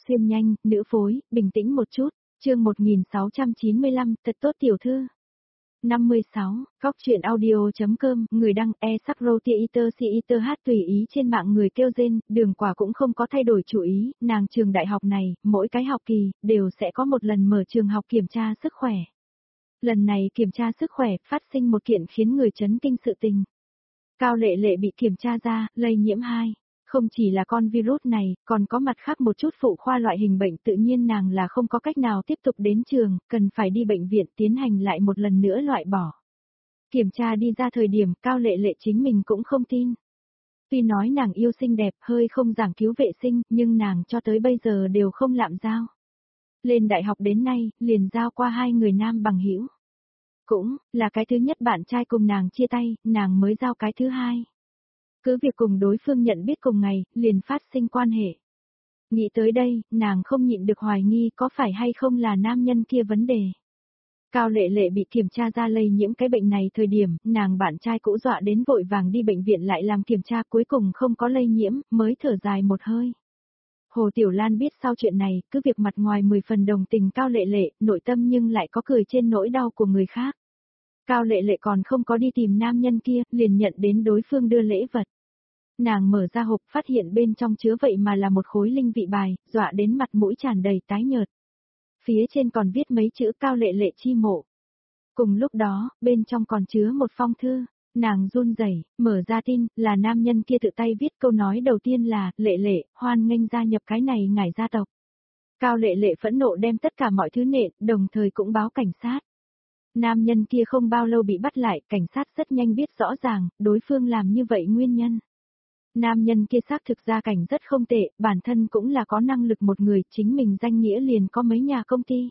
Xuyên nhanh, nữ phối, bình tĩnh một chút. Chương 1695, thật tốt tiểu thư. 56, góc chuyện audio.com, người đăng e-sắc-rô-tia-iter-si-iter hát tùy ý trên mạng người kêu rên, Đường Quả cũng không có thay đổi chủ ý, nàng trường đại học này, mỗi cái học kỳ, đều sẽ có một lần mở trường học kiểm tra sức khỏe. Lần này kiểm tra sức khỏe, phát sinh một kiện khiến người chấn kinh sự tình. Cao Lệ Lệ bị kiểm tra ra, lây nhiễm 2. Không chỉ là con virus này, còn có mặt khác một chút phụ khoa loại hình bệnh tự nhiên nàng là không có cách nào tiếp tục đến trường, cần phải đi bệnh viện tiến hành lại một lần nữa loại bỏ. Kiểm tra đi ra thời điểm Cao Lệ Lệ chính mình cũng không tin. Tuy nói nàng yêu xinh đẹp hơi không giảng cứu vệ sinh, nhưng nàng cho tới bây giờ đều không lạm giao. Lên đại học đến nay, liền giao qua 2 người nam bằng hữu. Cũng, là cái thứ nhất bạn trai cùng nàng chia tay, nàng mới giao cái thứ 2. Cứ việc cùng đối phương nhận biết cùng ngày, liền phát sinh quan hệ. Nghĩ tới đây, nàng không nhịn được hoài nghi có phải hay không là nam nhân kia vấn đề. Cao Lệ Lệ bị kiểm tra ra lây nhiễm cái bệnh này thời điểm, nàng bạn trai cũ dọa đến vội vàng đi bệnh viện lại làm kiểm tra cuối cùng không có lây nhiễm, mới thở dài một hơi. Hồ Tiểu Lan biết sau chuyện này, cứ việc mặt ngoài 10 phần đồng tình Cao Lệ Lệ, nội tâm nhưng lại có cười trên nỗi đau của người khác. Cao Lệ Lệ còn không có đi tìm nam nhân kia, liền nhận đến đối phương đưa lễ vật. Nàng mở ra hộp phát hiện bên trong chứa vậy mà là một khối linh vị bài, dọa đến mặt mũi tràn đầy tái nhợt. Phía trên còn viết mấy chữ Cao Lệ Lệ chi mộ. Cùng lúc đó, bên trong còn chứa một phong thư, nàng run rẩy, mở ra tin, là nam nhân kia tự tay viết câu nói đầu tiên là, Lệ Lệ, hoan nghênh gia nhập cái này ngải gia tộc. Cao Lệ Lệ phẫn nộ đem tất cả mọi thứ nện, đồng thời cũng báo cảnh sát. Nam nhân kia không bao lâu bị bắt lại, cảnh sát rất nhanh biết rõ ràng, đối phương làm như vậy nguyên nhân. Nam nhân kia xác thực gia cảnh rất không tệ, bản thân cũng là có năng lực một người, chính mình danh nghĩa liền có mấy nhà công ty.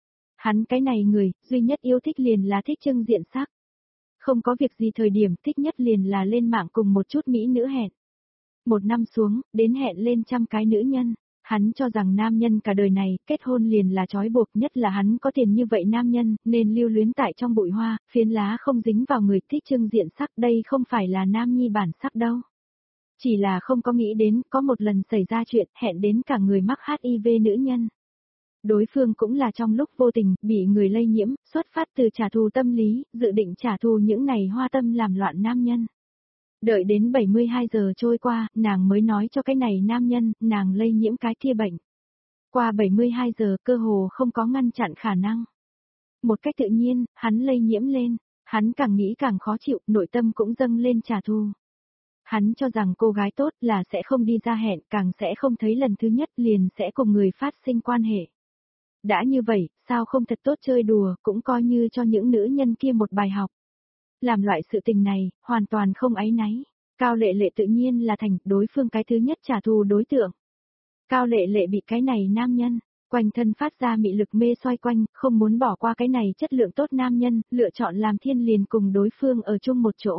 Hắn cái này người, duy nhất yêu thích liền là thích trưng diện sắc. Không có việc gì thời điểm thích nhất liền là lên mạng cùng một chút mỹ nữ hẹn. Một năm xuống, đến hẹn lên trăm cái nữ nhân. Hắn cho rằng nam nhân cả đời này, kết hôn liền là trói buộc, nhất là hắn có tiền như vậy nam nhân, nên lưu luyến tại trong bụi hoa, phiến lá không dính vào người, thích trưng diện sắc, đây không phải là nam nhi bản sắc đâu. Chỉ là không có nghĩ đến, có một lần xảy ra chuyện, hẹn đến cả người mắc HIV nữ nhân. Đối phương cũng là trong lúc vô tình, bị người lây nhiễm, xuất phát từ trả thù tâm lý, dự định trả thù những này hoa tâm làm loạn nam nhân. Đợi đến 72 giờ trôi qua, nàng mới nói cho cái này nam nhân, nàng lây nhiễm cái kia bệnh. Qua 72 giờ, cơ hồ không có ngăn chặn khả năng. Một cách tự nhiên, hắn lây nhiễm lên, hắn càng nghĩ càng khó chịu, nội tâm cũng dâng lên trả thù. Hắn cho rằng cô gái tốt là sẽ không đi ra hẹn, càng sẽ không thấy lần thứ nhất liền sẽ cùng người phát sinh quan hệ. Đã như vậy, sao không thật tốt chơi đùa, cũng coi như cho những nữ nhân kia một bài học. Làm loại sự tình này, hoàn toàn không áy náy. Cao Lệ Lệ tự nhiên là thành đối phương cái thứ nhất trả thù đối tượng. Cao Lệ Lệ bị cái này nam nhân, quanh thân phát ra mị lực mê xoay quanh, không muốn bỏ qua cái này chất lượng tốt nam nhân, lựa chọn làm thiên liền cùng đối phương ở chung một chỗ.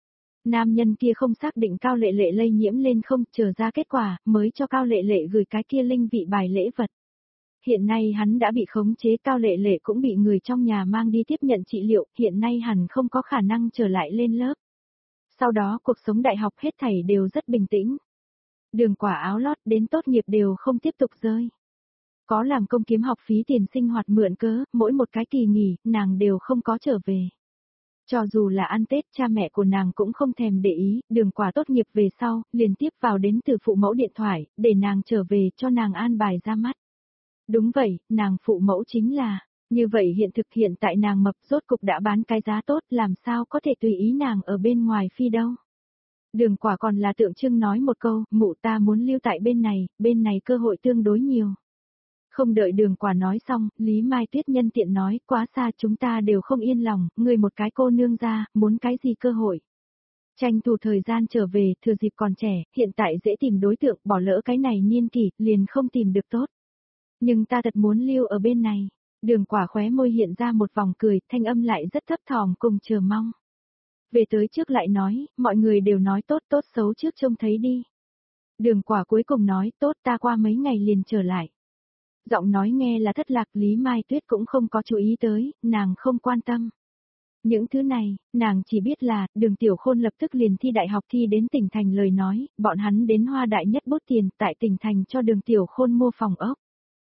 Nam nhân kia không xác định Cao Lệ Lệ lây nhiễm lên không, chờ ra kết quả, mới cho Cao Lệ Lệ gửi cái kia linh vị bài lễ vật. Hiện nay hắn đã bị khống chế, Cao Lệ Lệ cũng bị người trong nhà mang đi tiếp nhận trị liệu, hiện nay hẳn không có khả năng trở lại lên lớp. Sau đó cuộc sống đại học hết thảy đều rất bình tĩnh. Đường Quả áo lót đến tốt nghiệp đều không tiếp tục rơi. Có làm công kiếm học phí tiền sinh hoạt mượn cớ, mỗi một cái kỳ nghỉ, nàng đều không có trở về. Cho dù là ăn Tết, cha mẹ của nàng cũng không thèm để ý, Đường Quả tốt nghiệp về sau, liền tiếp vào đến từ phụ mẫu điện thoại, để nàng trở về cho nàng an bài ra mắt. Đúng vậy, nàng phụ mẫu chính là, như vậy hiện tại nàng mập rốt cục đã bán cái giá tốt, làm sao có thể tùy ý nàng ở bên ngoài phi đâu. Đường Quả còn là tượng trưng nói một câu, mụ ta muốn lưu tại bên này cơ hội tương đối nhiều. Không đợi Đường Quả nói xong, Lý Mai Tuyết nhân tiện nói, quá xa chúng ta đều không yên lòng, người một cái cô nương ra, muốn cái gì cơ hội. Tranh thủ thời gian trở về, thừa dịp còn trẻ, hiện tại dễ tìm đối tượng, bỏ lỡ cái này niên kỷ, liền không tìm được tốt. Nhưng ta thật muốn lưu ở bên này. Đường Quả khóe môi hiện ra một vòng cười, thanh âm lại rất thấp thỏm cùng chờ mong. Về tới trước lại nói, mọi người đều nói tốt tốt xấu trước trông thấy đi. Đường Quả cuối cùng nói tốt, ta qua mấy ngày liền trở lại. Giọng nói nghe là thất lạc, Lý Mai Tuyết cũng không có chú ý tới, nàng không quan tâm. Những thứ này, nàng chỉ biết là, Đường Tiểu Khôn lập tức liền thi đại học, thi đến tỉnh thành lời nói, bọn hắn đến Hoa Đại Nhất bút tiền tại tỉnh thành cho Đường Tiểu Khôn mua phòng ốc.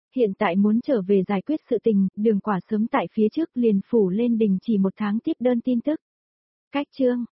Hiện tại muốn trở về giải quyết sự tình, Đường Quả sớm tại phía trước liền phủ lên đình chỉ 1 tháng tiếp đơn tin tức. Cách chương